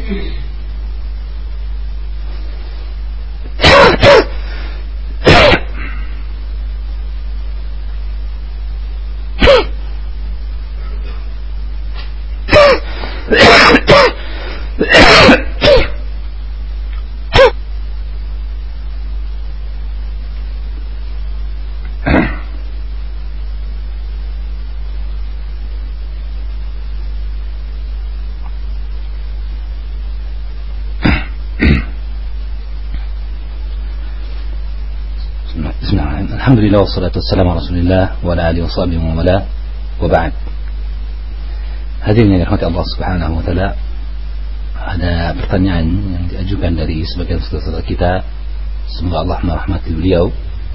Alhamdulillah wassalatu wassalamu ala Rasulillah wa ala alihi wa sahbihi wa wala wa ba'd. Hadirin yang dirahmati Allah Subhanahu wa taala, ada pertanyaan yang diajukan dari sebagian saudara kita, semoga Allah merahmati beliau.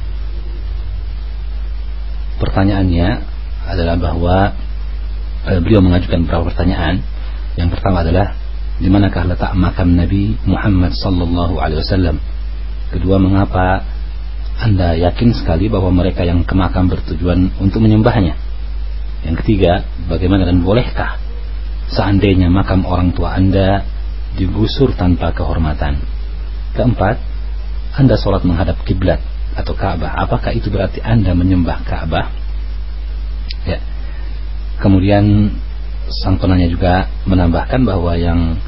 Pertanyaannya adalah bahwa beliau mengajukan beberapa pertanyaan. Yang pertama adalah di manakah letak makam Nabi Muhammad sallallahu alaihi wasallam? Kedua, mengapa Anda yakin sekali bahwa mereka yang ke makam bertujuan untuk menyembahnya? Yang ketiga, bagaimana dan bolehkah seandainya makam orang tua Anda digusur tanpa kehormatan? Keempat, Anda sholat menghadap kiblat atau Ka'bah, apakah itu berarti Anda menyembah Ka'bah? Ya. Kemudian sang penanya juga menambahkan bahwa yang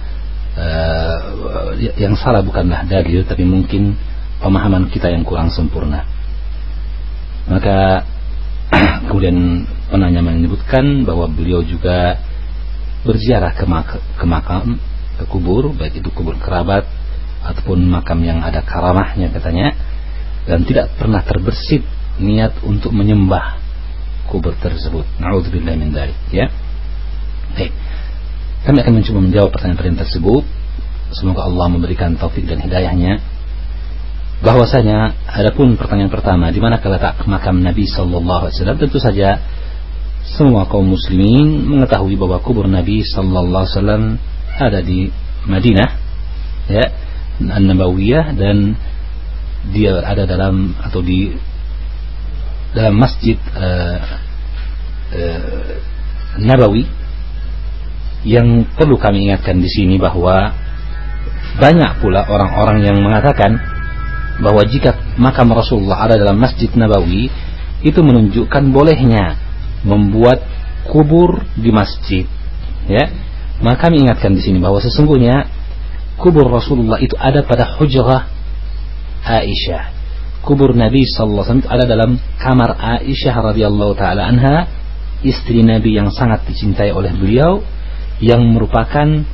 salah bukanlah dalil, tapi mungkin pemahaman kita yang kurang sempurna. Maka kemudian penanya menyebutkan bahwa beliau juga berziarah ke makam, ke kubur, baik itu kubur kerabat ataupun makam yang ada karamahnya katanya, dan tidak pernah terbersit niat untuk menyembah kubur tersebut. Na'udzubillah min dzalik, ya. Baik. Kami akan mencoba menjawab pertanyaan tersebut. Semoga Allah memberikan taufik dan hidayahnya. Bahwasanya adapun pertanyaan pertama, di mana letak makam Nabi sallallahu alaihi wasallam, tentu saja semua kaum muslimin mengetahui bahwa kubur Nabi sallallahu alaihi wasallam ada di Madinah, ya, An-Nabawiyah, dan dia ada dalam atau di dalam Masjid Nabawi. Yang perlu kami ingatkan di sini bahwa banyak pula orang-orang yang mengatakan bahwa jika makam Rasulullah ada dalam Masjid Nabawi, itu menunjukkan bolehnya membuat kubur di masjid, ya. Maka kami ingatkan di sini bahwa sesungguhnya kubur Rasulullah itu ada pada hujrah Aisyah. Kubur Nabi sallallahu alaihi wasallam ada dalam kamar Aisyah radhiyallahu taala anha, istri Nabi yang sangat dicintai oleh beliau, yang merupakan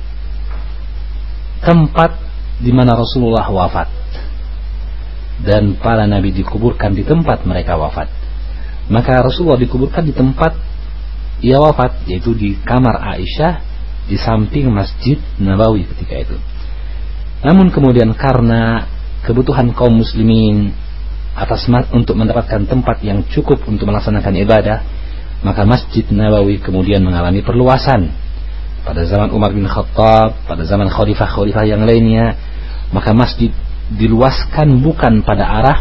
tempat di mana Rasulullah wafat, dan para nabi dikuburkan di tempat mereka wafat. Maka Rasulullah dikuburkan di tempat ia wafat, yaitu di kamar Aisyah di samping Masjid Nabawi ketika itu. Namun kemudian karena kebutuhan kaum muslimin untuk mendapatkan tempat yang cukup untuk melaksanakan ibadah, maka Masjid Nabawi kemudian mengalami perluasan pada zaman Umar bin Khattab, pada zaman khalifah-khalifah yang lainnya. Maka masjid diluaskan bukan pada arah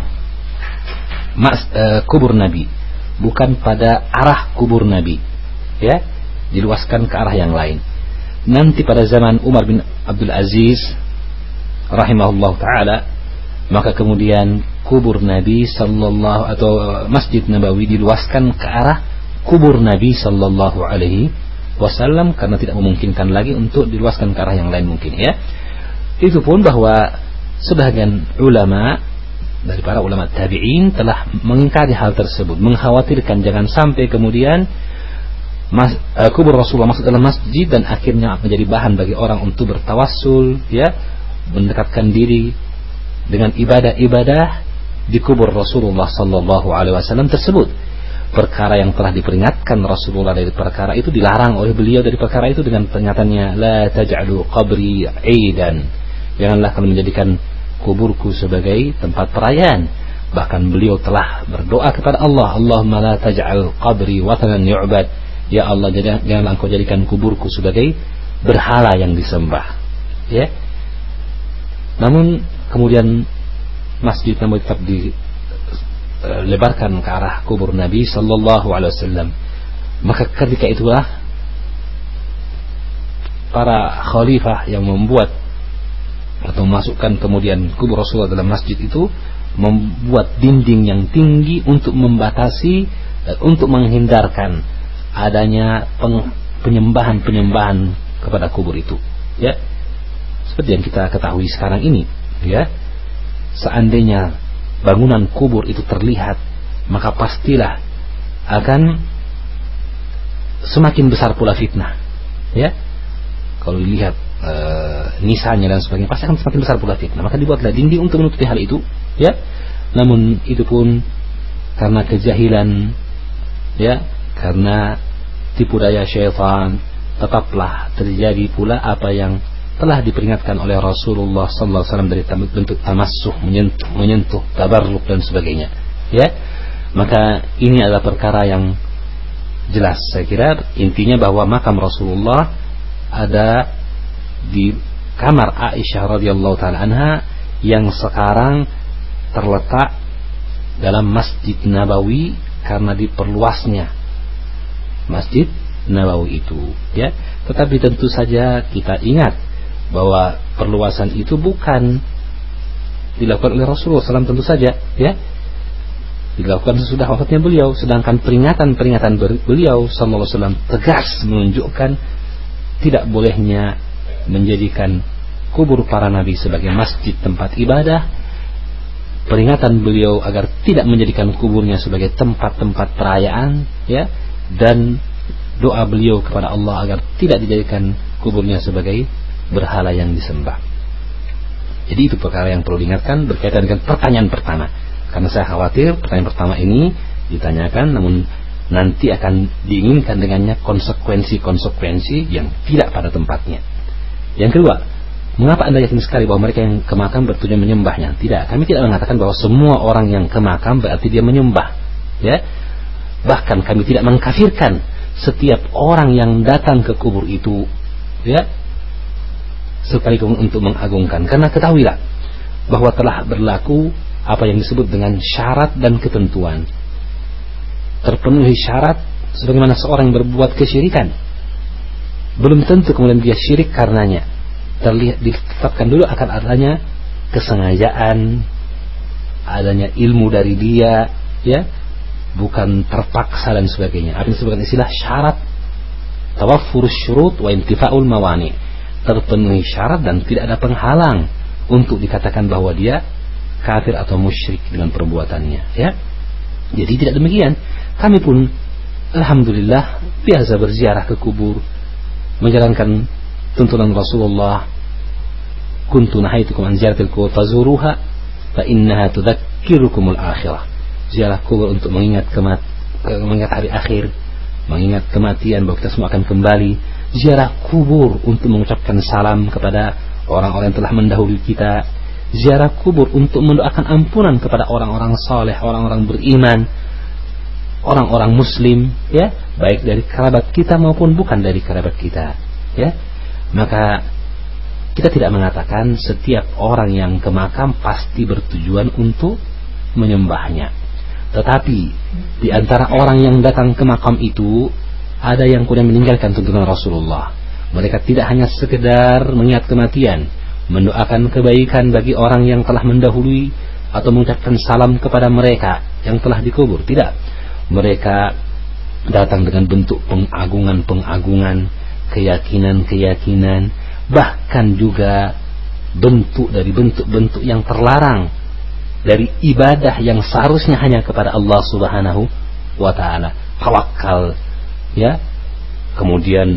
kubur Nabi, bukan pada arah kubur Nabi, ya, diluaskan ke arah yang lain. Nanti pada zaman Umar bin Abdul Aziz rahimahullah taala, maka kemudian kubur Nabi sallallahu atau Masjid Nabawi diluaskan ke arah kubur Nabi sallallahu alaihi wasallam, karena tidak memungkinkan lagi untuk diluaskan ke arah yang lain mungkin, ya. Itu pun bahwa sebagian ulama dari para ulama tabi'in telah mengingkari hal tersebut, mengkhawatirkan jangan sampai kemudian kubur Rasulullah masuk dalam masjid dan akhirnya menjadi bahan bagi orang untuk bertawassul, ya, mendekatkan diri dengan ibadah-ibadah di kubur Rasulullah sallallahu alaihi wasallam tersebut. Perkara yang telah diperingatkan Rasulullah dari perkara itu, dilarang oleh beliau dari perkara itu dengan pernyataannya, la taj'alu qabri 'idan, janganlah kalian menjadikan kuburku sebagai tempat perayaan. Bahkan beliau telah berdoa kepada Allah, Allahumma la taj'al qabri wathanan yu'bad, ya Allah, janganlah engkau jadikan kuburku sebagai berhala yang disembah, ya. Namun kemudian Masjid Nabawi tetap dilebarkan ke arah kubur Nabi sallallahu alaihi wasallam. Maka ketika itulah para khalifah yang membuat atau memasukkan kemudian kubur Rasulullah dalam masjid itu, membuat dinding yang tinggi untuk membatasi dan untuk menghindarkan adanya penyembahan kepada kubur itu, ya. Seperti yang kita ketahui sekarang ini, ya. Seandainya bangunan kubur itu terlihat, maka pastilah akan semakin besar pula fitnah, ya. Kalau dilihat nisanya dan sebagainya, pasti akan semakin besar pula fitnah. Maka dibuatlah dinding untuk menutupi hal itu, ya. Namun itu pun karena kejahilan, ya, karena tipu daya syaitan, tetaplah terjadi pula apa yang telah diperingatkan oleh Rasulullah SAW dari bentuk tamassuh, menyentuh, tabarruk dan sebagainya, ya. Maka ini adalah perkara yang jelas. Saya kira intinya bahwa makam Rasulullah ada di kamar Aisyah radhiyallahu taala anha yang sekarang terletak dalam Masjid Nabawi karena diperluasnya Masjid Nabawi itu, ya. Tetapi tentu saja kita ingat bahwa perluasan itu bukan dilakukan oleh Rasulullah SAW, tentu saja, ya. Dilakukan sesudah wafatnya beliau, sedangkan peringatan beliau sallallahu alaihi wasallam tegas menunjukkan tidak bolehnya menjadikan kubur para nabi sebagai masjid tempat ibadah. Peringatan beliau agar tidak menjadikan kuburnya sebagai tempat-tempat perayaan, ya, dan doa beliau kepada Allah agar tidak dijadikan kuburnya sebagai berhala yang disembah. Jadi itu perkara yang perlu diingatkan berkaitan dengan pertanyaan pertama. Karena saya khawatir pertanyaan pertama ini ditanyakan namun nanti akan diinginkan dengannya konsekuensi yang tidak pada tempatnya. Yang kedua, mengapa Anda yakin sekali bahwa mereka yang ke makam bertujuan menyembahnya? Tidak, kami tidak mengatakan bahwa semua orang yang ke makam berarti dia menyembah, ya. Bahkan kami tidak mengkafirkan setiap orang yang datang ke kubur itu, ya, sekalipun untuk mengagungkan. Karena ketahuilah bahwa telah berlaku apa yang disebut dengan syarat dan ketentuan. Terpenuhi syarat sebagaimana seorang yang berbuat kesyirikan, belum tentu kemudian dia syirik karenanya. Ditetapkan dulu akan adanya kesengajaan, adanya ilmu dari dia, ya, bukan terpaksa dan sebagainya. Apa yang disebutkan istilah syarat, tawaffurus syurut wa intifa'ul mawani. Terpenuhi syarat dan tidak ada penghalang untuk dikatakan bahwa dia kafir atau musyrik dengan perbuatannya, ya. Jadi tidak demikian. Kami pun alhamdulillah biasa berziarah ke kubur, menjalankan tuntunan Rasulullah, kuntu nahaitukum an ziyaratil qubur fazuruha fa innaha tudzakkirukumul akhirah. Ziarah kubur untuk mengingat hari akhir, mengingat kematian, bahwa kita semua akan kembali. Ziarah kubur untuk mengucapkan salam kepada orang-orang yang telah mendahului kita. Ziarah kubur untuk mendoakan ampunan kepada orang-orang saleh, orang-orang beriman, orang-orang muslim, ya, baik dari kerabat kita maupun bukan dari kerabat kita, ya. Maka kita tidak mengatakan setiap orang yang ke makam pasti bertujuan untuk menyembahnya. Tetapi di antara orang yang datang ke makam itu ada yang kemudian meninggalkan tuntunan Rasulullah. Mereka tidak hanya sekedar mengingat kematian, mendoakan kebaikan bagi orang yang telah mendahului atau mengucapkan salam kepada mereka yang telah dikubur. Tidak. Mereka datang dengan bentuk pengagungan, keyakinan, bahkan juga bentuk dari bentuk-bentuk yang terlarang dari ibadah yang seharusnya hanya kepada Allah Subhanahu wa taala. Tawakal, ya. Kemudian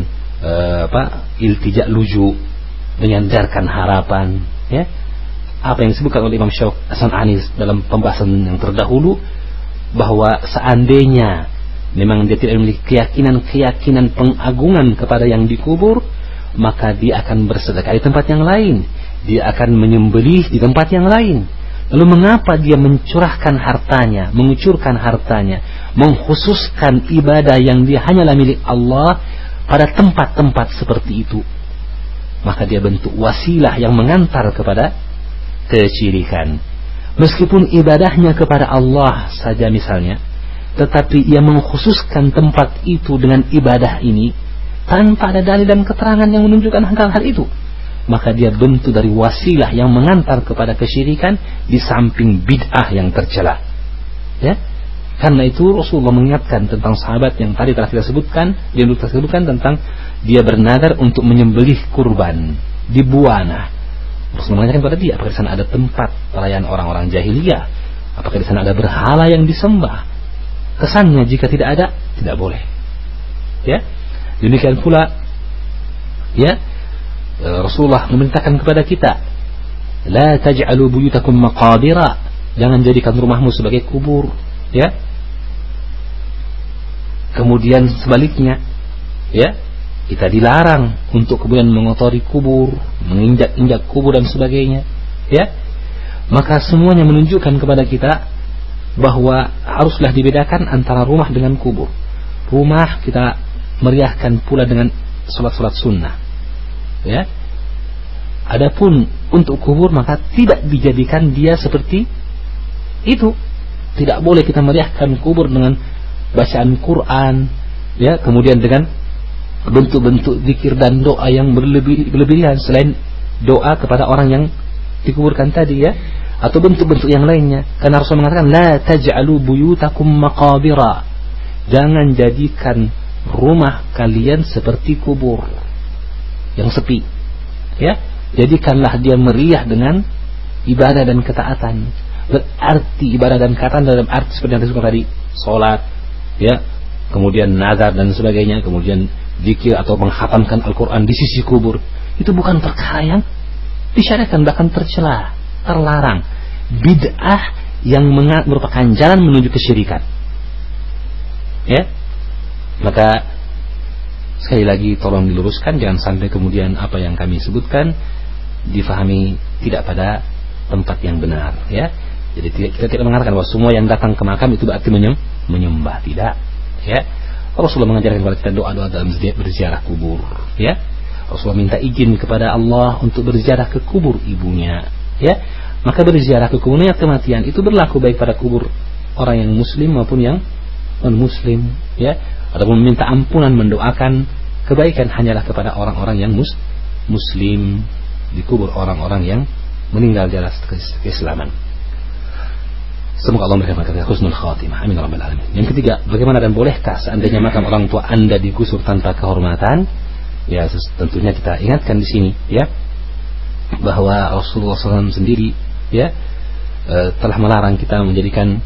iltija luju, menyandarkan harapan, ya. Apa yang disebutkan oleh Imam Syaf'ani dalam pembahasan yang terdahulu, bahwa seandainya memang dia tidak memiliki keyakinan pengagungan kepada yang dikubur, maka dia akan bersedekah di tempat yang lain, dia akan menyembelih di tempat yang lain. Lalu mengapa dia mengucurkan hartanya, mengkhususkan ibadah yang dia hanyalah milik Allah pada tempat-tempat seperti itu? Maka dia bentuk wasilah yang mengantar kepada kesyirikan. Meskipun ibadahnya kepada Allah saja misalnya, tetapi ia mengkhususkan tempat itu dengan ibadah ini, tanpa ada dalil dan keterangan yang menunjukkan hal itu, maka dia bentuk dari wasilah yang mengantar kepada kesyirikan di samping bid'ah yang tercela. Ya, karena itu Rasulullah mengingatkan tentang sahabat yang tadi telah kita sebutkan, tentang dia bernadar untuk menyembelih kurban di Buana. Rasulullah menanyakan kepada dia, apakah di sana ada tempat perayaan orang-orang jahiliyah? Apakah di sana ada berhala yang disembah? Kesannya jika tidak ada, tidak boleh. Ya, demikian pula, ya, Rasulullah memerintahkan kepada kita, la taj'alu buyutakum maqabira, jangan jadikan rumahmu sebagai kubur. Ya, kemudian sebaliknya, ya, kita dilarang untuk kemudian mengotori kubur, menginjak-injak kubur dan sebagainya. Ya, maka semuanya menunjukkan kepada kita bahwa haruslah dibedakan antara rumah dengan kubur. Rumah kita meriahkan pula dengan salat-salat sunnah. Ya, adapun untuk kubur maka tidak dijadikan dia seperti itu. Tidak boleh kita meriahkan kubur dengan bacaan Quran, ya, kemudian dengan bentuk-bentuk zikir dan doa yang berlebihan selain doa kepada orang yang dikuburkan tadi, ya, atau bentuk-bentuk yang lainnya. Karena Rasul mengatakan la taj'alu buyutakum maqabira, jangan jadikan rumah kalian seperti kubur yang sepi. Ya, jadikanlah dia meriah dengan ibadah dan ketaatan. Berarti ibadah dan ketaatan dalam arti seperti yang disebutkan tadi, salat, ya, kemudian nazar dan sebagainya, kemudian zikir atau menghatamkan Al-Quran di sisi kubur, itu bukan perkara yang disyariatkan, bahkan tercela, terlarang, bid'ah yang merupakan jalan menuju kesyirikan. Ya, maka sekali lagi tolong diluruskan, jangan sampai kemudian apa yang kami sebutkan difahami tidak pada tempat yang benar. Ya, jadi kita tidak mengatakan bahwa semua yang datang ke makam itu berarti menyembah, tidak. Ya, Rasulullah mengajarkan kepada kita doa-doa dalam berziarah kubur. Ya, Rasulullah minta izin kepada Allah untuk berziarah ke kubur ibunya. Ya, maka berziarah ke kuburnya kematian itu berlaku baik pada kubur orang yang muslim maupun yang non-muslim. Ya, adapun meminta ampunan, mendoakan kebaikan hanyalah kepada orang-orang yang muslim, di kubur orang-orang yang meninggal di atas keislaman. Semoga Allah memberikan kita husnul khatimah. Amin ya rabbal alamin. Yang ketiga, bagaimana dan bolehkah seandainya makam orang tua Anda digusur tanpa kehormatan? Ya, tentunya kita ingatkan di sini, ya, bahwa Rasulullah SAW sendiri, ya, telah melarang kita menjadikan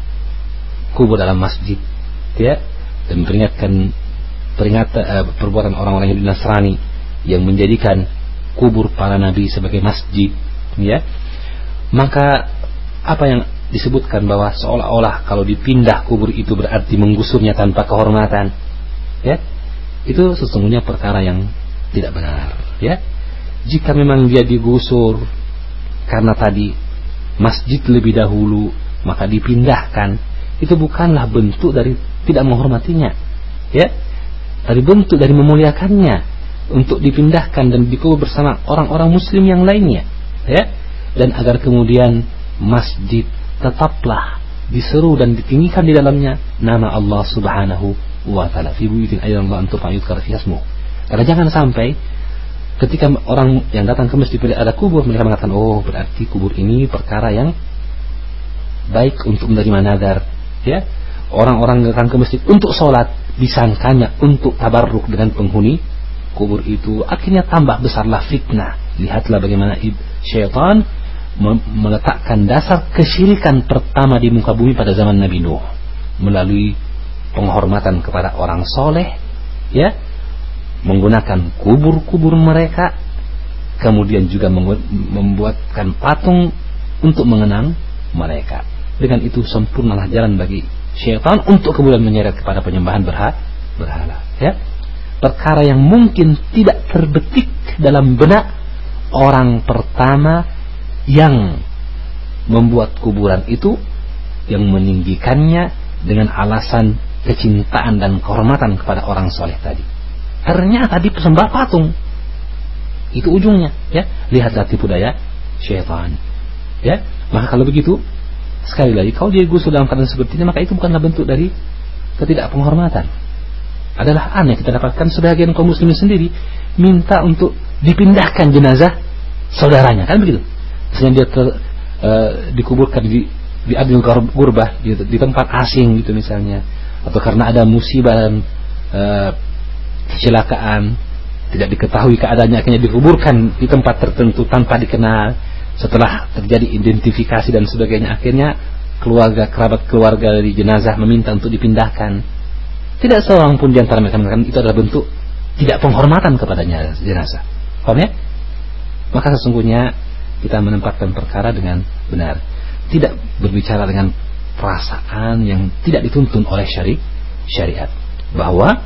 kubur dalam masjid, ya, dan peringatkan perbuatan orang-orang Yahudi Nasrani yang menjadikan kubur para nabi sebagai masjid, ya. Maka apa yang disebutkan bahwa seolah-olah kalau dipindah kubur itu berarti menggusurnya tanpa kehormatan, ya, itu sesungguhnya perkara yang tidak benar. Ya, jika memang dia digusur karena tadi masjid lebih dahulu maka dipindahkan, itu bukanlah bentuk dari tidak menghormatinya, ya, dari bentuk dari memuliakannya untuk dipindahkan dan dikubur bersama orang-orang muslim yang lainnya, ya, dan agar kemudian masjid tetaplah diseru dan ditinggikan di dalamnya nama Allah Subhanahu wa ta'ala, fi buyutin ayyanallahu antum fa'yudkar fiha ismuh. Karena jangan sampai ketika orang yang datang ke masjid ada kubur, mereka mengatakan, oh, berarti kubur ini perkara yang baik untuk menerima nadar, ya. Orang-orang datang ke masjid untuk sholat, disangkanya untuk tabarruk dengan penghuni kubur itu, akhirnya tambah besarlah fitnah. Lihatlah bagaimana syaitan meletakkan dasar kesyirikan pertama di muka bumi pada zaman Nabi Nuh melalui penghormatan kepada orang soleh, ya, menggunakan kubur-kubur mereka, kemudian juga membuatkan patung untuk mengenang mereka. Dengan itu sempurnalah jalan bagi syaitan untuk kemudian menyeret kepada penyembahan berhala, ya. Perkara yang mungkin tidak terbetik dalam benak orang pertama yang membuat kuburan itu, yang meninggikannya dengan alasan kecintaan dan kehormatan kepada orang soleh tadi. Ternyata disembah patung. Itu ujungnya, ya. Lihatlah tipu daya syaitan, ya. Maka kalau begitu, sekali lagi, kalau dia gusur dalam keadaan seperti ini, maka itu bukanlah bentuk dari ketidakpenghormatan. adalah aneh. Kita dapatkan sebagian kaum muslimin sendiri minta untuk dipindahkan jenazah saudaranya, kan begitu. Misalnya dia dikuburkan di ardil gurbah, di tempat asing gitu misalnya, atau karena ada musibah dan kecelakaan, tidak diketahui keadaannya, akhirnya dikuburkan di tempat tertentu tanpa dikenal. Setelah terjadi identifikasi dan sebagainya, akhirnya kerabat keluarga dari jenazah meminta untuk dipindahkan. Tidak seorang pun di antara mereka mengatakan itu adalah bentuk tidak penghormatan kepada jenazah. Paham ya? Maka sesungguhnya kita menempatkan perkara dengan benar, tidak berbicara dengan perasaan yang tidak dituntun oleh syariat. Bahwa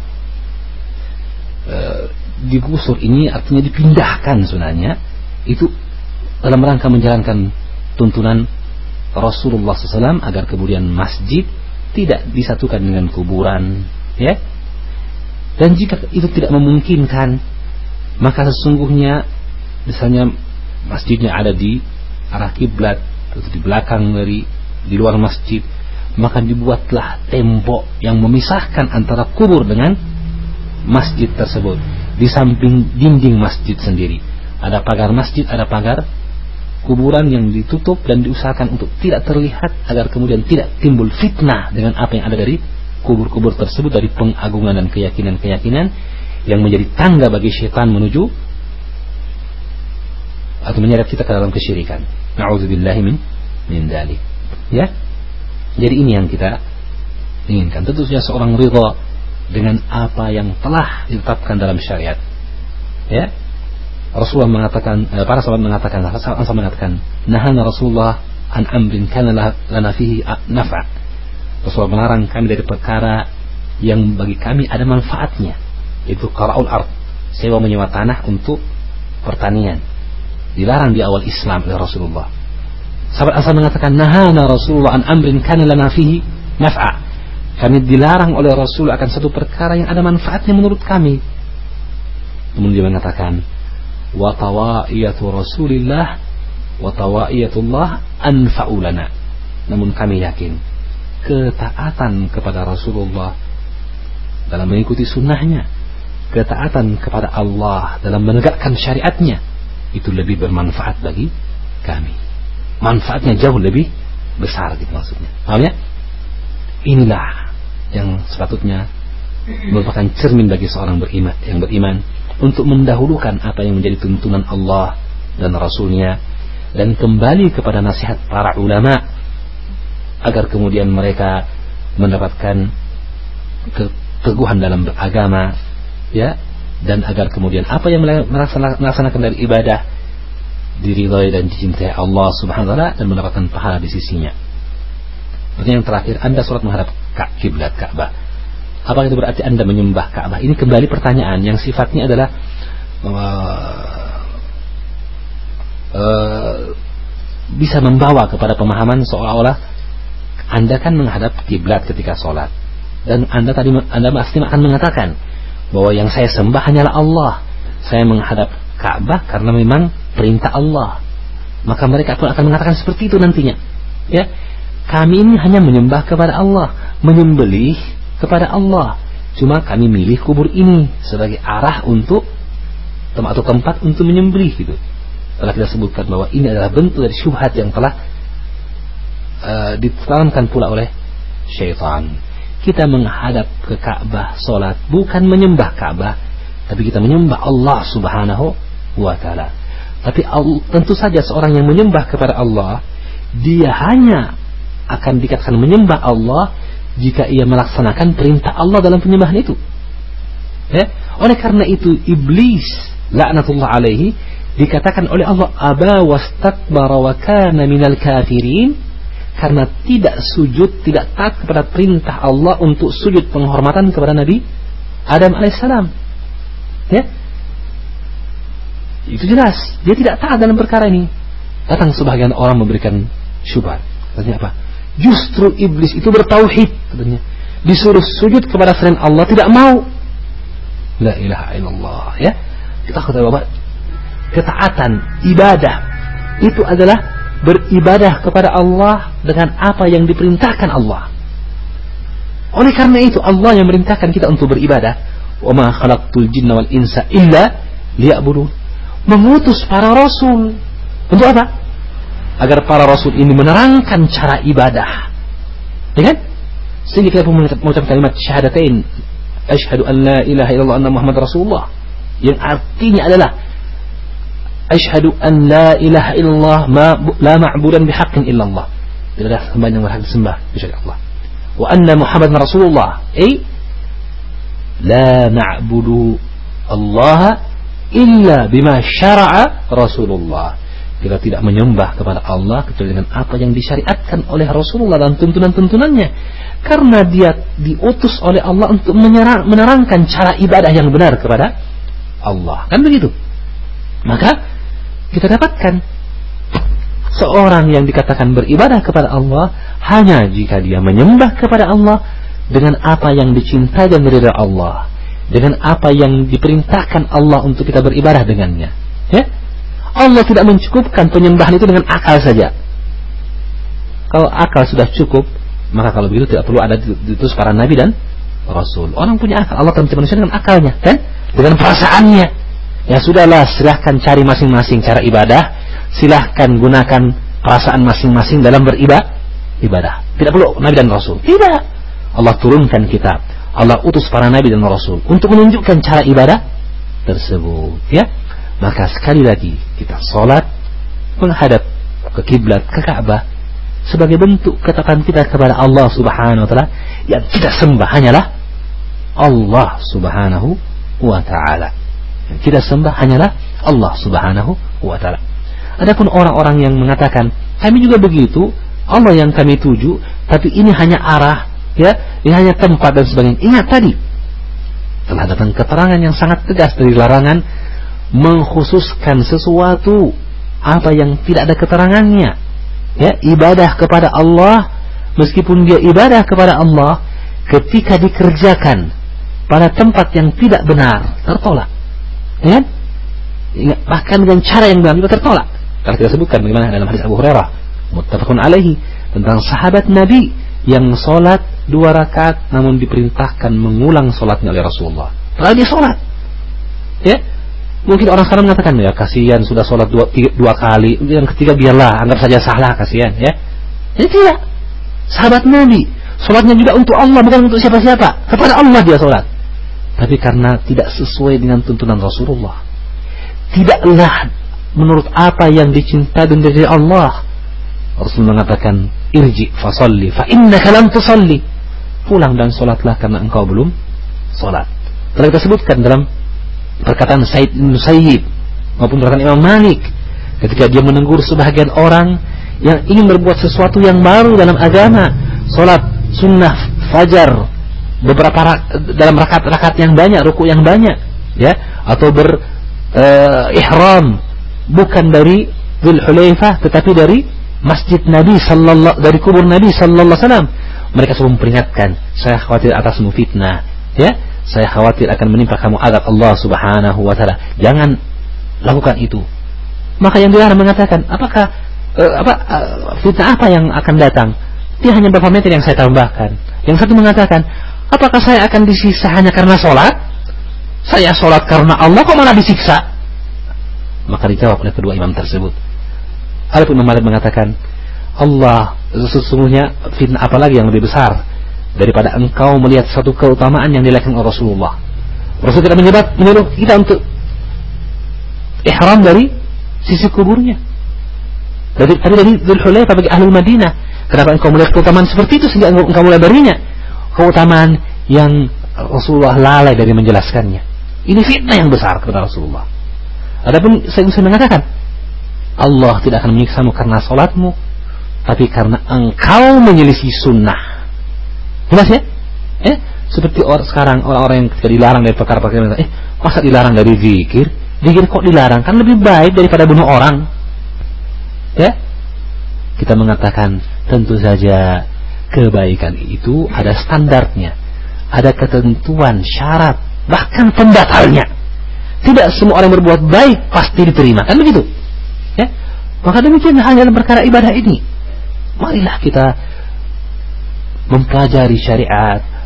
digusur ini artinya dipindahkan, sebenarnya itu dalam rangka menjalankan tuntunan Rasulullah SAW agar kemudian masjid tidak disatukan dengan kuburan, ya. Dan jika itu tidak memungkinkan, maka sesungguhnya misalnya masjidnya ada di arah kiblat atau di belakang di luar masjid, maka dibuatlah tembok yang memisahkan antara kubur dengan masjid tersebut. Di samping dinding masjid sendiri ada pagar masjid, ada pagar kuburan yang ditutup dan diusahakan untuk tidak terlihat, agar kemudian tidak timbul fitnah dengan apa yang ada dari kubur-kubur tersebut, dari pengagungan dan keyakinan-keyakinan yang menjadi tangga bagi syaitan menuju atau menyeret kita ke dalam kesyirikan. Na'udzubillahi min dzalik. Ya. Jadi ini yang kita inginkan. Tentu saja seorang ridha dengan apa yang telah ditetapkan dalam syariat. Ya. Rasulullah mengatakan, para sahabat mengatakan, nahana Rasulullah an amrin kana lana fihi naf'a. Rasulullah melarang kami dari perkara yang bagi kami ada manfaatnya, itu qara'ul ard, sewa menyewa tanah untuk pertanian. Dilarang di awal Islam oleh Rasulullah. Sahabat Ansar mengatakan, nahana Rasulullah an amrin kana lana fihi naf'a. Kami dilarang oleh Rasul akan satu perkara yang ada manfaatnya menurut kami. Kemudian dia mengatakan, wa tawaiyatu Rasulillah wa tawaiyatullah anfa'u lana. Namun kami yakin ketaatan kepada Rasulullah dalam mengikuti sunnahnya, ketaatan kepada Allah dalam menegakkan syariatnya, itu lebih bermanfaat bagi kami. Manfaatnya jauh lebih besar, gitu maksudnya. Paham ya? Inilah yang sepatutnya merupakan cermin bagi seorang beriman untuk mendahulukan apa yang menjadi tuntunan Allah dan Rasulnya, dan kembali kepada nasihat para ulama agar kemudian mereka mendapatkan keteguhan dalam beragama, ya, dan agar kemudian apa yang melaksanakan dari ibadah diridhai dan dicintai Allah Subhanahu wa taala dan mendapatkan pahala di sisinya. Pertanyaan terakhir, Anda sholat menghadap kiblat Ka'bah, apakah itu berarti Anda menyembah Ka'bah? Ini kembali pertanyaan yang sifatnya adalah bisa membawa kepada pemahaman seolah-olah Anda kan menghadap kiblat ketika sholat, dan Anda pasti akan mengatakan bahwa yang saya sembah hanyalah Allah, saya menghadap Ka'bah karena memang perintah Allah. Maka mereka pun akan mengatakan seperti itu nantinya, ya. Kami ini hanya menyembah kepada Allah, menyembelih kepada Allah. Cuma kami milih kubur ini sebagai arah untuk atau tempat untuk menyembelih, gitu. Telah kita sebutkan bahwa ini adalah bentuk dari syubhat yang telah ditanamkan pula oleh syaitan. Kita menghadap ke Ka'bah salat bukan menyembah Ka'bah, tapi kita menyembah Allah Subhanahu wa taala. Tapi tentu saja seorang yang menyembah kepada Allah, dia hanya akan dikatakan menyembah Allah jika ia melaksanakan perintah Allah dalam penyembahan itu, ya? Oleh karena itu iblis laknatullah alaihi dikatakan oleh Allah aba wastakbara wa kana minal kafirin, karena tidak sujud, tidak taat kepada perintah Allah untuk sujud penghormatan kepada Nabi Adam alaihissalam, ya. Itu jelas dia tidak taat dalam perkara ini. Datang sebagian orang memberikan syubhat, katanya apa? Justru iblis itu bertauhid, katanya. Disuruh sujud kepada selain Allah tidak mau. La ilaha illallah, ya. Kita ketahui bahwa ketaatan ibadah itu adalah beribadah kepada Allah dengan apa yang diperintahkan Allah. Oleh karena itu Allah yang merintahkan kita untuk beribadah. Wa ma khalaqtul jinna wal insa illa liya'budun. Mengutus para rasul untuk apa? Agar para rasul ini menerangkan cara ibadah. Ya kan? Sehingga kita mengucapkan kalimat syahadatain, asyhadu an la ilaha illallah anna Muhammad Rasulullah, yang artinya adalah asyhadu an la ilaha illallah la ma'budan bihaqqin illallah. Tidak ada sembahan yang berhak disembah kecuali Allah. Wa anna Muhammadan Rasulullah, la na'budu Allah illa bima syara'a Rasulullah. Kita tidak menyembah kepada Allah kecuali dengan apa yang disyariatkan oleh Rasulullah dan tuntunan-tuntunannya. Karena dia diutus oleh Allah untuk menerangkan cara ibadah yang benar kepada Allah. Kan begitu? Maka kita dapatkan seorang yang dikatakan beribadah kepada Allah hanya jika dia menyembah kepada Allah dengan apa yang dicintai dan diridhai Allah, dengan apa yang diperintahkan Allah untuk kita beribadah dengannya. Ya? Allah tidak mencukupkan penyembahan itu dengan akal saja. Kalau akal sudah cukup, maka kalau begitu tidak perlu ada diutus para nabi dan rasul. Orang punya akal, Allah telah menciptakan manusia dengan akalnya, kan? Dengan perasaannya. Ya sudahlah, silahkan cari masing-masing cara ibadah, silahkan gunakan perasaan masing-masing dalam beribadah. Tidak perlu nabi dan rasul. Tidak. Allah turunkan kitab, Allah utus para nabi dan rasul untuk menunjukkan cara ibadah tersebut. Ya. Maka sekali lagi kita sholat menghadap ke kiblat, ke Ka'bah, sebagai bentuk ketaatan kita kepada Allah Subhanahu wa taala. Yang kita sembah hanyalah Allah Subhanahu wa taala. Yang kita sembah hanyalah Allah Subhanahu wa taala. Adapun orang-orang yang mengatakan kami juga begitu, Allah yang kami tuju, tapi ini hanya arah, ya, ini hanya tempat dan sebagainya. Ingat tadi telah datang keterangan yang sangat tegas dari larangan mengkhususkan sesuatu apa yang tidak ada keterangannya. Ya, ibadah kepada Allah, meskipun dia ibadah kepada Allah, ketika dikerjakan pada tempat yang tidak benar, tertolak. Ya? Bahkan dengan cara yang benar juga tertolak. Kalau kita sebutkan bagaimana dalam hadis Abu Hurairah muttafaqun alaihi tentang sahabat Nabi yang sholat 2 rakaat namun diperintahkan mengulang sholatnya oleh Rasulullah. Lalu dia sholat. Ya? Mungkin orang sekarang mengatakan, ya kasihan sudah sholat 2 kali, yang ketiga biarlah, anggap saja salah, kasihan, ya. Jadi tidak. Sahabat Nabi, sholatnya juga untuk Allah, bukan untuk siapa-siapa. Kepada Allah dia sholat. Tapi karena tidak sesuai dengan tuntunan Rasulullah, tidaklah menurut apa yang dicintai dan dari Allah, Rasul mengatakan, irji fasalli, fa innaka lam tusalli. Pulang dan sholatlah karena engkau belum sholat. Telah kita sebutkan dalam perkataan Said bin Musayyib maupun perkataan Imam Malik ketika dia menegur sebahagian orang yang ingin berbuat sesuatu yang baru dalam agama, sholat sunnah fajar dalam rakaat yang banyak, ruku yang banyak, ya, atau ihram bukan dari Dzul Hulaifah tetapi dari masjid Nabi dari kubur Nabi sallallahu alaihi wasallam. Mereka selalu memperingatkan, saya khawatir atasmu fitnah, ya, saya khawatir akan menimpa kamu azab Allah Subhanahu wa taala. Jangan lakukan itu. Maka yang dilarang mengatakan, apakah fitnah apa yang akan datang? Dia hanya beberapa meter yang saya tambahkan. Yang satu mengatakan, apakah saya akan disiksa hanya karena sholat? Saya sholat karena Allah, kok malah disiksa? Maka dijawab oleh kedua imam tersebut. Adapun Imam Malik mengatakan, Allah, sesungguhnya fitnah apalagi yang lebih besar daripada engkau melihat satu keutamaan yang dilakukan oleh Rasulullah. Rasul tidak menyuruh kita untuk ihram dari sisi kuburnya. Dari Dzul Hulaifah bagi ahli Madinah. Kenapa engkau melihat keutamaan seperti itu sehingga engkau mulai darinya? Keutamaan yang Rasulullah lalai dari menjelaskannya. Ini fitnah yang besar kepada Rasulullah. Adapun saya mengatakan, Allah tidak akan menyiksamu karena salatmu, tapi karena engkau menyelisih sunnah. Jelas ya? Seperti sekarang orang-orang yang ketika dilarang dari perkara-perkara, masa dilarang dari zikir? Zikir kok dilarang? Kan lebih baik daripada bunuh orang. Ya? Kita mengatakan tentu saja kebaikan itu ada standarnya, ada ketentuan, syarat, bahkan pembatalnya. Tidak semua orang berbuat baik pasti diterima, kan begitu? Ya? Maka demikian hanya dalam perkara ibadah ini. Marilah kita mempelajari syariat,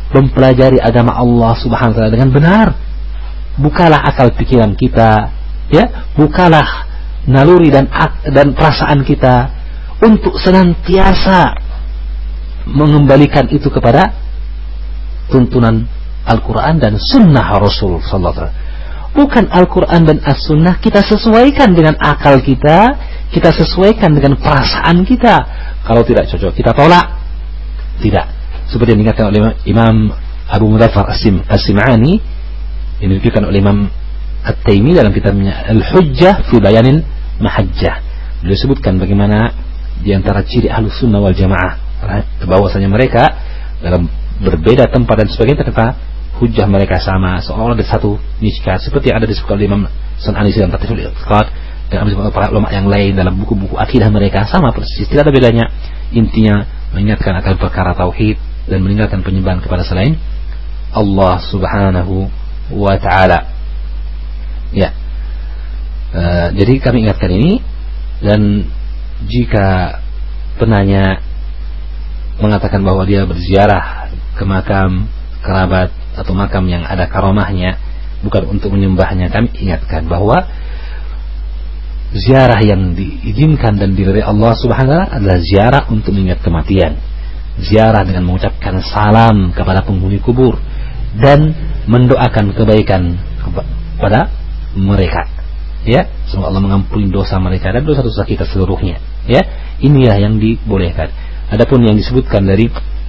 mempelajari agama Allah Subhanahu wa taala dengan benar. Bukalah akal pikiran kita, ya, bukalah naluri dan perasaan kita untuk senantiasa mengembalikan itu kepada tuntunan Al-Quran dan Sunnah Rasul sallallahu alaihi wasallam. Bukan Al-Quran dan As-Sunnah kita sesuaikan dengan akal kita, kita sesuaikan dengan perasaan kita. Kalau tidak cocok, kita tolak. Tidak. Seperti yang dikatakan oleh Imam Abu Mudhaffar As-Sim'ani, yang dikatakan oleh Imam At-Taimi dalam kitabnya Al-Hujjah fi Bayanin Mahajjah. Beliau sebutkan bagaimana di antara ciri Ahlus Sunnah wal Jamaah, bahwasanya mereka dalam berbeda tempat dan sebagainya, ternyata hujjah mereka sama, seolah-olah ada satu niscaya, seperti yang ada disebutkan oleh Imam Sun'ani dalam Tathiful I'tiqad dan disebutkan para ulama yang lain dalam buku-buku akidah mereka, sama persis, tidak ada bedanya. Intinya mengingatkan akan perkara tauhid dan meninggalkan penyembahan kepada selain Allah Subhanahu wa taala. Ya. Jadi kami ingatkan ini, dan jika penanya mengatakan bahwa dia berziarah ke makam kerabat atau makam yang ada karamahnya bukan untuk menyembahnya, kami ingatkan bahwa ziarah yang diizinkan dan diridai Allah Subhanahu wa taala adalah ziarah untuk mengingat kematian, ziarah dengan mengucapkan salam kepada penghuni kubur dan mendoakan kebaikan kepada mereka, ya, semoga Allah mengampuni dosa mereka dan dosa-dosa kita seluruhnya, ya. Inilah yang dibolehkan. Adapun yang disebutkan dari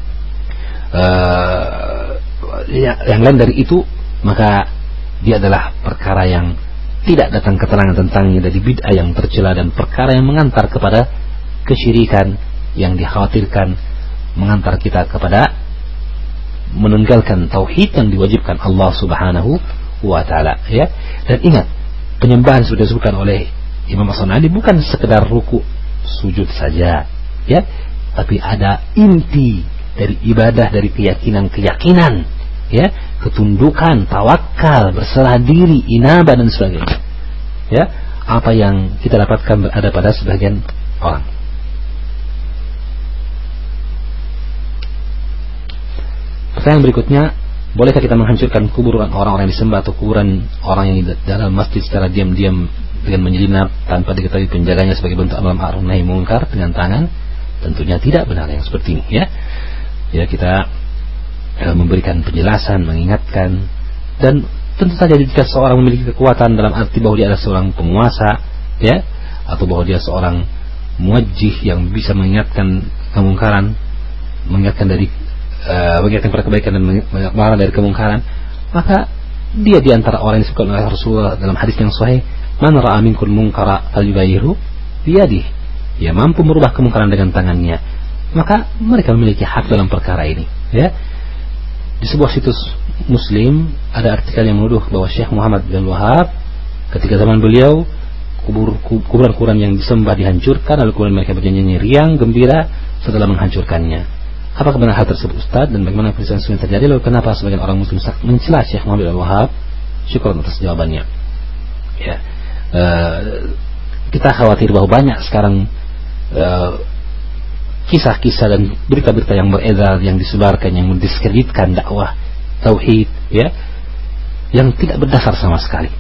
yang lain dari itu, maka dia adalah perkara yang tidak datang keterangan tentangnya dari bid'ah yang tercela dan perkara yang mengantar kepada kesyirikan yang dikhawatirkan mengantar kita kepada meninggalkan tauhid yang diwajibkan Allah Subhanahu wa taala, ya. Dan ingat, penyembahan sudah disebutkan oleh Imam As-Sunani bukan sekedar ruku sujud saja, ya, tapi ada inti dari ibadah, dari keyakinan, ya, ketundukan, tawakal, berserah diri, inabah dan sebagainya, ya, apa yang kita dapatkan berada pada sebagian orang. Pertanyaan berikutnya, bolehkah kita menghancurkan kuburan orang-orang yang disembah atau kuburan orang yang di dalam masjid secara diam-diam dengan menyelinap tanpa diketahui penjaganya sebagai bentuk amar ma'ruf nahi munkar dengan tangan? Tentunya tidak benar yang seperti ini, ya. Ya, kita memberikan penjelasan, mengingatkan, dan tentu saja jika seorang memiliki kekuatan dalam arti bahwa dia adalah seorang penguasa, ya, atau bahwa dia seorang muwajjih yang bisa mengingatkan kemungkaran, mengingatkan pada kebaikan dan melarang dari kemungkaran, maka dia di antara orang yang disebutkan oleh Rasulullah dalam hadis yang sahih, man ra'a minkum munkara falyughayyirhu biyadihi, dia mampu merubah kemungkaran dengan tangannya, maka mereka memiliki hak dalam perkara ini, ya. Di sebuah situs Muslim ada artikel yang menuduh bahwa Syekh Muhammad bin Wahab ketika zaman beliau kuburan-kuburan yang disembah dihancurkan, lalu kemudian mereka bernyanyi riang gembira setelah menghancurkannya. Apakah benar hal tersebut, Ustaz, dan bagaimana peristiwa yang terjadi, lalu kenapa sebagian orang Muslim mencela Syekh Muhammad bin Wahab? Syukur atas jawabannya, ya. Kita khawatir bahwa banyak sekarang kisah-kisah dan berita-berita yang beredar, yang disebarkan, yang mendiskreditkan dakwah tauhid, ya, yang tidak berdasar sama sekali,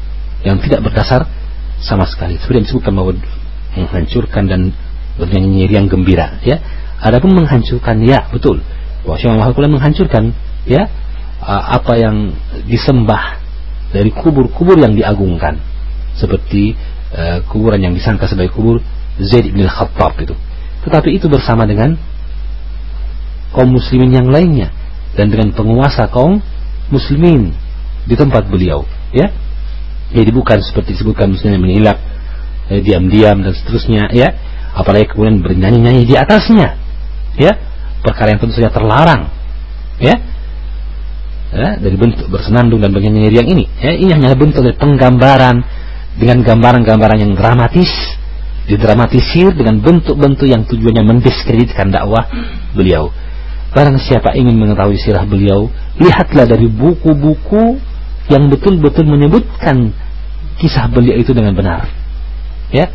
seperti yang disebutkan bahwa menghancurkan dan bernyanyi riang gembira, ya. Adapun menghancurkan, ya, betul, bahwa Syekh Muhammad menghancurkan, ya, apa yang disembah dari kubur-kubur yang diagungkan, seperti kuburan yang disangka sebagai kubur Zaid bin Khattab itu. Tetapi itu bersama dengan kaum muslimin yang lainnya dan dengan penguasa kaum muslimin di tempat beliau, ya. Jadi bukan seperti disebutkan misalnya menghilap, diam-diam dan seterusnya, ya. Apalagi kemudian bernyanyi-nyanyi di atasnya, ya. Perkara yang tentu saja terlarang, ya. Dari bentuk bersenandung dan bernyanyi riang ini, ya, ini hanya bentuk dari penggambaran dengan gambaran-gambaran yang dramatis, didramatisir dengan bentuk-bentuk yang tujuannya mendiskreditkan dakwah beliau. Barang siapa ingin mengetahui sirah beliau, lihatlah dari buku-buku yang betul-betul menyebutkan kisah beliau itu dengan benar, ya.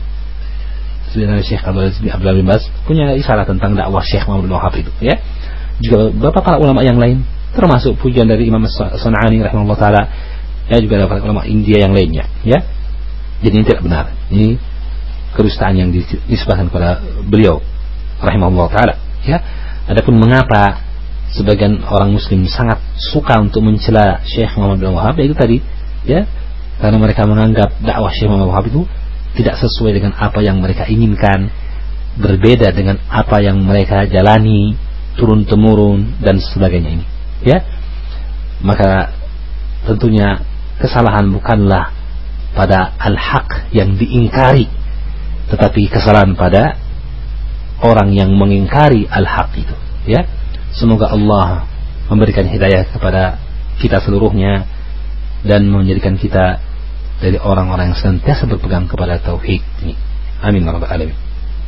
Sebenarnya Syekh Abdul bin Baz punya risalah tentang dakwah Syekh Muhammad bin Wahab itu, ya. juga beberapa para ulama yang lain, termasuk pujian dari Imam San'ani rahimahullah taala, ya, juga para ulama India yang lainnya, ya. Jadi ini tidak benar, ini kedustaan yang disebutkan kepada beliau rahimahullah taala, ya. Adapun mengapa sebagian orang muslim sangat suka untuk mencela Syekh Muhammad bin Wahab, itu tadi, ya, karena mereka menganggap dakwah Syekh Muhammad bin Wahab itu tidak sesuai dengan apa yang mereka inginkan, berbeda dengan apa yang mereka jalani turun temurun dan sebagainya ini, ya. Maka tentunya kesalahan bukanlah pada al-haq yang diingkari, tetapi kesalahan pada orang yang mengingkari al-haq itu, ya. Semoga Allah memberikan hidayah kepada kita seluruhnya dan menjadikan kita dari orang-orang yang senantiasa berpegang kepada tauhid ini. Amin ya rabbal alamin.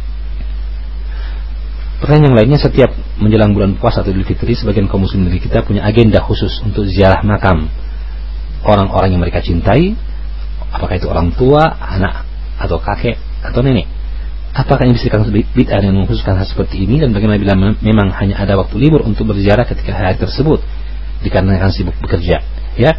Pertanyaan yang lainnya, setiap menjelang bulan puasa atau Idul Fitri, sebagian kaum muslim dari kita punya agenda khusus untuk ziarah makam orang-orang yang mereka cintai, apakah itu orang tua, anak, atau kakek, atau nenek. Apakah ini bisa dikatakan bid'ah yang mengkhususkan hal seperti ini, dan bagaimana bila memang hanya ada waktu libur untuk berziarah ketika hari tersebut dikarenakan sibuk bekerja, ya.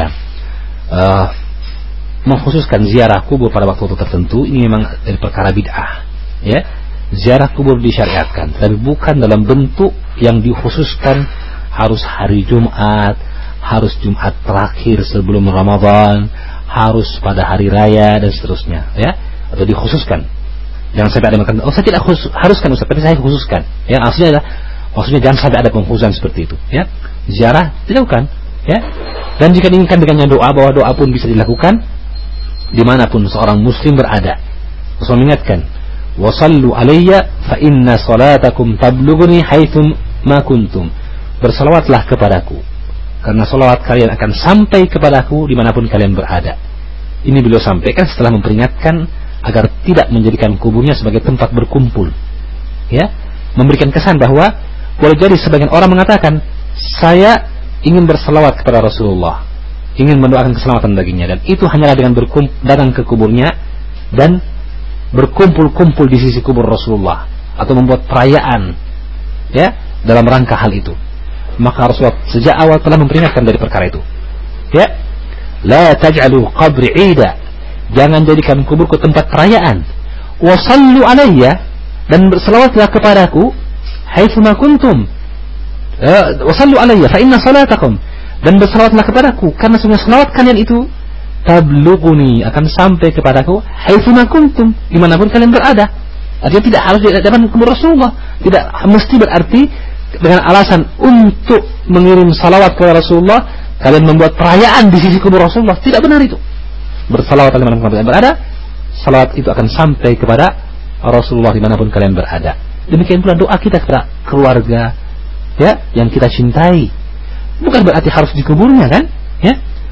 Mengkhususkan ziarah kubur pada waktu tertentu ini memang dari perkara bid'ah, ya. Ziarah kubur disyariatkan, tapi bukan dalam bentuk yang dikhususkan harus hari Jumat, harus Jumat terakhir sebelum Ramadan, harus pada hari raya dan seterusnya, ya. Atau dikhususkan. Jangan sampai ada yang mengatakan, oh saya tidak haruskan Ustaz, tapi saya khususkan. Ya, maksudnya jangan sampai ada pengkhususan seperti itu, ya. Ziarah dilakukan, ya. Dan jika diinginkan dengannya doa, bahwa doa pun bisa dilakukan dimanapun seorang muslim berada. Rasul mengingatkan, wasallu alayya fa inna salatakum tablughuni haitsu ma kuntum. Bersalawatlah kepadaku, karena salawat kalian akan sampai kepadaku dimanapun kalian berada. Ini beliau sampaikan setelah memperingatkan agar tidak menjadikan kuburnya sebagai tempat berkumpul, ya. Memberikan kesan bahwa boleh jadi sebagian orang mengatakan, saya ingin berselawat kepada Rasulullah, ingin mendoakan keselamatan baginya, dan itu hanyalah dengan datang ke kuburnya dan berkumpul-kumpul di sisi kubur Rasulullah, atau membuat perayaan, ya, dalam rangka hal itu. Maka Rasulullah sejak awal telah memperingatkan dari perkara itu, ya. La taj'alu qabri 'ida, jangan jadikan kuburku tempat perayaan. Wasallu alayya, dan berselawatlah kepadaku haitsu ma kuntum. Wasallu alayya fa inna salatakum, dan berselawatlah kepadaku karena sesungguhnya selawat kalian itu tablughuni, akan sampai kepadaku haitsu ma kuntum, dimanapun kalian berada. Artinya tidak harus di hadapan kubur Rasulullah, tidak mesti berarti dengan alasan untuk mengirim salawat kepada Rasulullah kalian membuat perayaan di sisi kubur Rasulullah. Tidak benar itu. Bersalawat dimanapun kalian berada, salawat itu akan sampai kepada Rasulullah dimanapun kalian berada. Demikian pula doa kita kepada keluarga, ya, yang kita cintai, bukan berarti harus di kuburnya, kan, ya.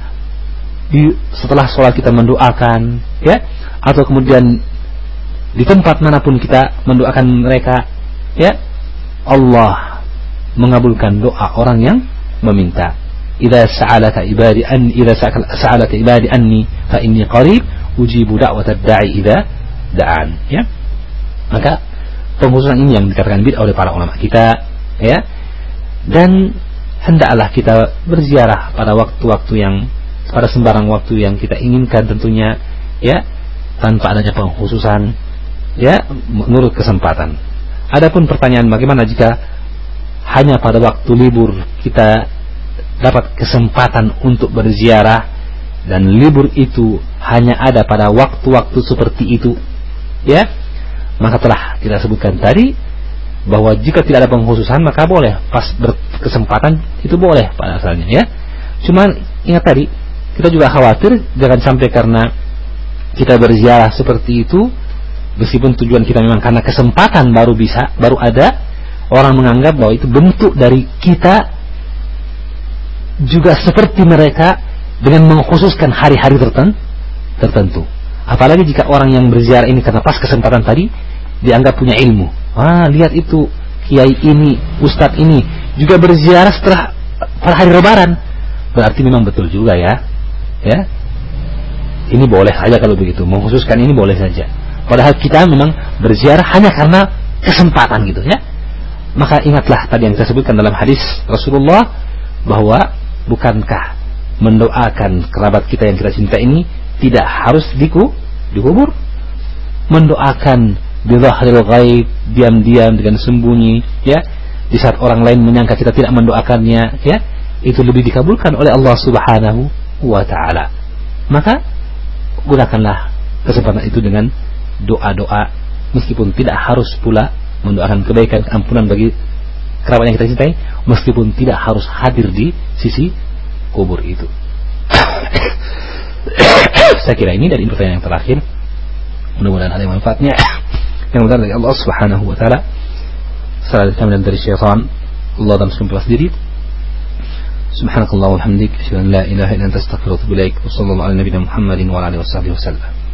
Setelah sholat kita mendoakan, ya, atau kemudian di tempat manapun kita mendoakan mereka, ya. Allah mengabulkan doa orang yang meminta. Idza sa'alaka ibadi anni fa inni qarib ujibu da'watad da'i idza da'an, ya. Maka pengkhususan ini yang dikatakan bid'ah oleh para ulama kita, ya. Dan hendaklah kita berziarah pada waktu-waktu yang, pada sembarang waktu yang kita inginkan tentunya, ya, tanpa adanya pengkhususan, ya, menurut kesempatan. Adapun pertanyaan bagaimana jika hanya pada waktu libur kita dapat kesempatan untuk berziarah, dan libur itu hanya ada pada waktu-waktu seperti itu, ya, maka telah kita sebutkan tadi bahwa jika tidak ada pengkhususan maka boleh pas berkesempatan itu boleh pada asalnya, ya. Cuman ingat tadi, kita juga khawatir jangan sampai karena kita berziarah seperti itu, meskipun tujuan kita memang karena kesempatan baru ada, orang menganggap bahwa itu bentuk dari kita juga seperti mereka dengan mengkhususkan hari-hari tertentu. Apalagi jika orang yang berziarah ini karena pas kesempatan tadi dianggap punya ilmu. Lihat itu kiai ini, ustadz ini juga berziarah setelah hari Lebaran. Berarti memang betul juga, ya. Ya. Ini boleh saja kalau begitu, mengkhususkan ini boleh saja. Padahal kita memang berziarah hanya karena kesempatan gitu, ya. Maka ingatlah tadi yang kita sebutkan dalam hadis Rasulullah, bahwa bukankah mendoakan kerabat kita yang kita cinta ini tidak harus dikubur? Mendoakan bi dhahril ghaib, diam-diam dengan sembunyi, ya, di saat orang lain menyangka kita tidak mendoakannya, ya, itu lebih dikabulkan oleh Allah Subhanahu wa taala. Maka gunakanlah kesempatan itu dengan doa-doa, meskipun tidak harus pula mendoakan kebaikan, ampunan bagi kerabat yang kita cintai, meskipun tidak harus hadir di sisi kubur itu. Saya kira ini dari pertanyaan yang terakhir. Mudah-mudahan ada manfaatnya. Yang benar dari Allah Subhanahu wa taala. Salah kami dari syaitan. Allah dan Rasulullah sendiri. Subhanakallah wa hamdik, asyhadu an la ilaha illa anta astaghfiruka wa atubu ilaik. Wassallallahu ala nabiyyina Muhammadin wa ala alihi wasallam.